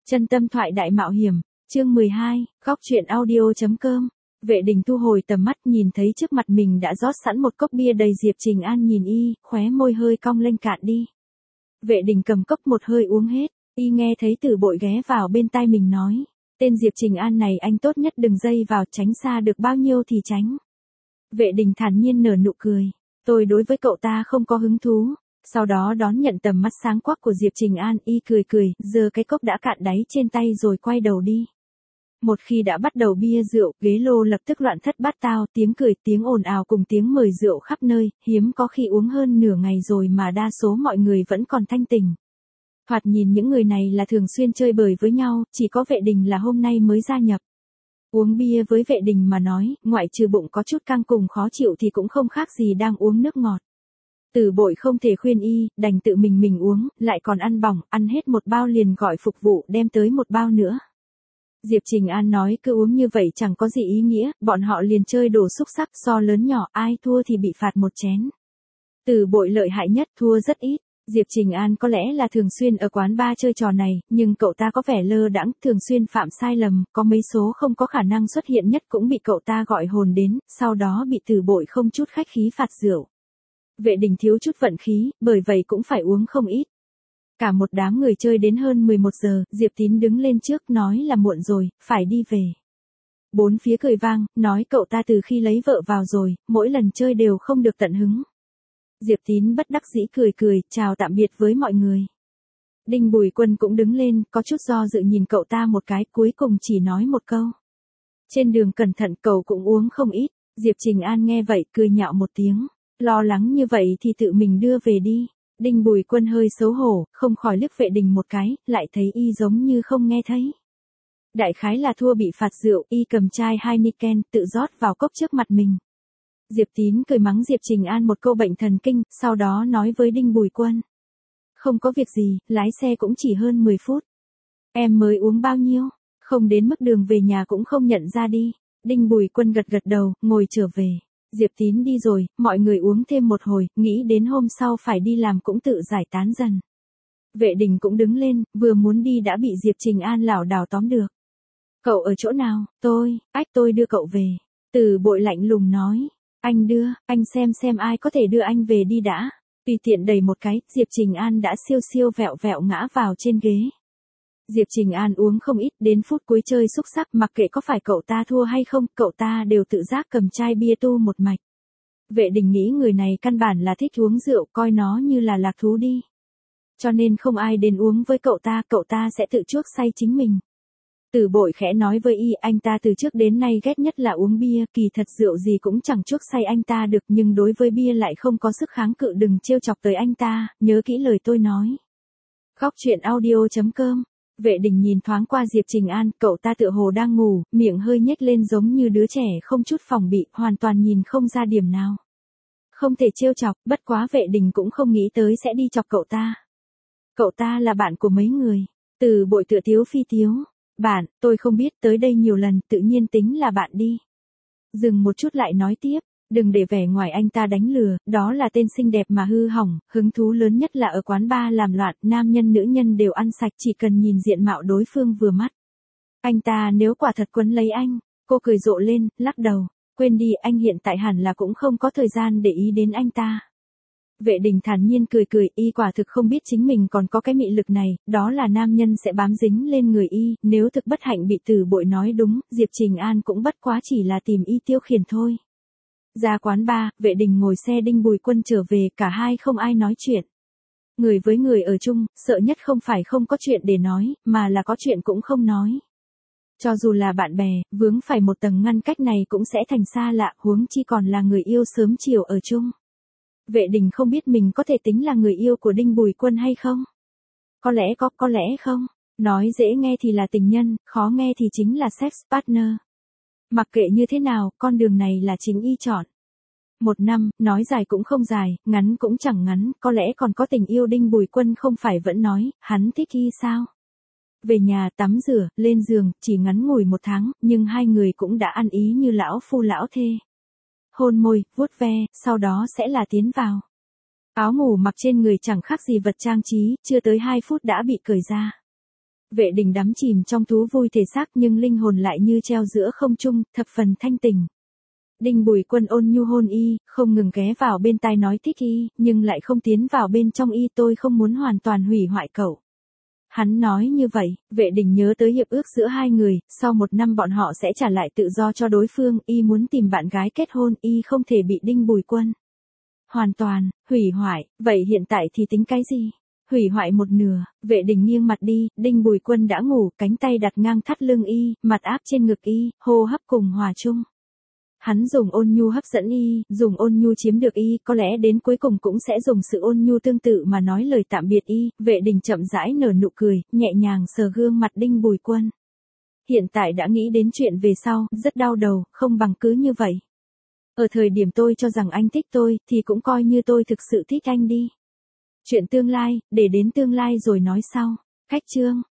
Chân tâm thoại đại mạo hiểm, chương 12, góc truyện audio.com. Vệ Đình thu hồi tầm mắt nhìn thấy trước mặt mình đã rót sẵn một cốc bia đầy. Diệp Trình An nhìn y, khóe môi hơi cong lên cạn đi. Vệ Đình cầm cốc một hơi uống hết, y nghe thấy Tử Bội ghé vào bên tai mình nói. Tên Diệp Trình An này anh tốt nhất đừng dây vào, tránh xa được bao nhiêu thì tránh. Vệ Đình thản nhiên nở nụ cười. Tôi đối với cậu ta không có hứng thú. Sau đó đón nhận tầm mắt sáng quắc của Diệp Trình An, y cười cười, giơ cái cốc đã cạn đáy trên tay rồi quay đầu đi. Một khi đã bắt đầu bia rượu, ghế lô lập tức loạn thất bát tao, tiếng cười, tiếng ồn ào cùng tiếng mời rượu khắp nơi, hiếm có khi uống hơn nửa ngày rồi mà đa số mọi người vẫn còn thanh tỉnh. Thoạt nhìn những người này là thường xuyên chơi bời với nhau, chỉ có Vệ Đình là hôm nay mới gia nhập. Uống bia với Vệ Đình mà nói, ngoại trừ bụng có chút căng cùng khó chịu thì cũng không khác gì đang uống nước ngọt. Tử Bội không thể khuyên y, đành tự mình uống, lại còn ăn bỏng, ăn hết một bao liền gọi phục vụ đem tới một bao nữa. Diệp Trình An nói cứ uống như vậy chẳng có gì ý nghĩa, bọn họ liền chơi đồ xúc xắc, so lớn nhỏ, ai thua thì bị phạt một chén. Tử Bội lợi hại nhất, thua rất ít. Diệp Trình An có lẽ là thường xuyên ở quán bar chơi trò này, nhưng cậu ta có vẻ lơ đãng, thường xuyên phạm sai lầm, có mấy số không có khả năng xuất hiện nhất cũng bị cậu ta gọi hồn đến, sau đó bị Tử Bội không chút khách khí phạt rượu. Vệ Đình thiếu chút vận khí, bởi vậy cũng phải uống không ít. Cả một đám người chơi đến hơn 11 giờ, Diệp Tín đứng lên trước nói là muộn rồi, phải đi về. Bốn phía cười vang, nói cậu ta từ khi lấy vợ vào rồi, mỗi lần chơi đều không được tận hứng. Diệp Tín bất đắc dĩ cười, chào tạm biệt với mọi người. Đinh Bùi Quân cũng đứng lên, có chút do dự nhìn cậu ta một cái, cuối cùng chỉ nói một câu. Trên đường cẩn thận, cậu cũng uống không ít. Diệp Trình An nghe vậy, cười nhạo một tiếng. Lo lắng như vậy thì tự mình đưa về đi. Đinh Bùi Quân hơi xấu hổ, không khỏi liếc Vệ Đình một cái, lại thấy y giống như không nghe thấy. Đại khái là thua bị phạt rượu, y cầm chai Heineken, tự rót vào cốc trước mặt mình. Diệp Tín cười mắng Diệp Trình An một câu bệnh thần kinh, sau đó nói với Đinh Bùi Quân. Không có việc gì, lái xe cũng chỉ hơn 10 phút. Em mới uống bao nhiêu, không đến mức đường về nhà cũng không nhận ra đi. Đinh Bùi Quân gật đầu, ngồi trở về. Diệp Tín đi rồi, mọi người uống thêm một hồi, nghĩ đến hôm sau phải đi làm cũng tự giải tán dần. Vệ Đình cũng đứng lên, vừa muốn đi đã bị Diệp Trình An lảo đảo tóm được. Cậu ở chỗ nào? Tôi đưa cậu về. Tử Bội lạnh lùng nói. Anh đưa, anh xem ai có thể đưa anh về đi đã. Tùy tiện đẩy một cái, Diệp Trình An đã siêu vẹo ngã vào trên ghế. Diệp Trình An uống không ít, đến phút cuối chơi xúc xắc, mặc kệ có phải cậu ta thua hay không, cậu ta đều tự giác cầm chai bia tu một mạch. Vệ Đình nghĩ người này căn bản là thích uống rượu, coi nó như là lạc thú đi. Cho nên không ai đến uống với cậu ta sẽ tự chuốc say chính mình. Tử Bội khẽ nói với y, anh ta từ trước đến nay ghét nhất là uống bia, kỳ thật rượu gì cũng chẳng chuốc say anh ta được, nhưng đối với bia lại không có sức kháng cự, đừng trêu chọc tới anh ta, nhớ kỹ lời tôi nói. Góc truyện audio.com. Vệ Đình nhìn thoáng qua Diệp Trình An, cậu ta tựa hồ đang ngủ, miệng hơi nhếch lên giống như đứa trẻ không chút phòng bị, hoàn toàn nhìn không ra điểm nào. Không thể trêu chọc, bất quá Vệ Đình cũng không nghĩ tới sẽ đi chọc cậu ta. Cậu ta là bạn của mấy người. Tử Bội tựa tiếu phi tiếu. Bạn, tôi không biết, tới đây nhiều lần, tự nhiên tính là bạn đi. Dừng một chút lại nói tiếp. Đừng để vẻ ngoài anh ta đánh lừa, đó là tên xinh đẹp mà hư hỏng, hứng thú lớn nhất là ở quán bar làm loạn, nam nhân nữ nhân đều ăn sạch, chỉ cần nhìn diện mạo đối phương vừa mắt. Anh ta nếu quả thật quấn lấy anh, cô cười rộ lên, lắc đầu, quên đi, anh hiện tại hẳn là cũng không có thời gian để ý đến anh ta. Vệ Đình thản nhiên cười, y quả thực không biết chính mình còn có cái mị lực này, đó là nam nhân sẽ bám dính lên người y, nếu thực bất hạnh bị Tử Bội nói đúng, Diệp Trình An cũng bất quá chỉ là tìm y tiêu khiển thôi. Ra quán bar, Vệ Đình ngồi xe Đinh Bùi Quân trở về, cả hai không ai nói chuyện. Người với người ở chung, sợ nhất không phải không có chuyện để nói, mà là có chuyện cũng không nói. Cho dù là bạn bè, vướng phải một tầng ngăn cách này cũng sẽ thành xa lạ, huống chi còn là người yêu sớm chiều ở chung. Vệ Đình không biết mình có thể tính là người yêu của Đinh Bùi Quân hay không. Có lẽ không. Nói dễ nghe thì là tình nhân, khó nghe thì chính là sex partner. Mặc kệ như thế nào, con đường này là chính y chọn. 1 năm, nói dài cũng không dài, ngắn cũng chẳng ngắn, có lẽ còn có tình yêu. Đinh Bùi Quân không phải vẫn nói, hắn thích y sao? Về nhà tắm rửa, lên giường, chỉ ngắn ngủi 1 tháng, nhưng hai người cũng đã ăn ý như lão phu lão thê. Hôn môi, vuốt ve, sau đó sẽ là tiến vào. Áo ngủ mặc trên người chẳng khác gì vật trang trí, chưa tới 2 phút đã bị cởi ra. Vệ Đình đắm chìm trong thú vui thể xác nhưng linh hồn lại như treo giữa không trung, thập phần thanh tình. Đinh Bùi Quân ôn nhu hôn y, không ngừng ghé vào bên tai nói thích y, nhưng lại không tiến vào bên trong y, tôi không muốn hoàn toàn hủy hoại cậu. Hắn nói như vậy, Vệ Đình nhớ tới hiệp ước giữa hai người, sau 1 năm bọn họ sẽ trả lại tự do cho đối phương, y muốn tìm bạn gái kết hôn, y không thể bị Đinh Bùi Quân hoàn toàn hủy hoại, vậy hiện tại thì tính cái gì? Hủy hoại một nửa, Vệ Đình nghiêng mặt đi, Đinh Bùi Quân đã ngủ, cánh tay đặt ngang thắt lưng y, mặt áp trên ngực y, hô hấp cùng hòa chung. Hắn dùng ôn nhu hấp dẫn y, dùng ôn nhu chiếm được y, có lẽ đến cuối cùng cũng sẽ dùng sự ôn nhu tương tự mà nói lời tạm biệt y. Vệ Đình chậm rãi nở nụ cười, nhẹ nhàng sờ gương mặt Đinh Bùi Quân. Hiện tại đã nghĩ đến chuyện về sau, rất đau đầu, không bằng cứ như vậy. Ở thời điểm tôi cho rằng anh thích tôi, thì cũng coi như tôi thực sự thích anh đi. Chuyện tương lai, để đến tương lai rồi nói sau. Khách chương.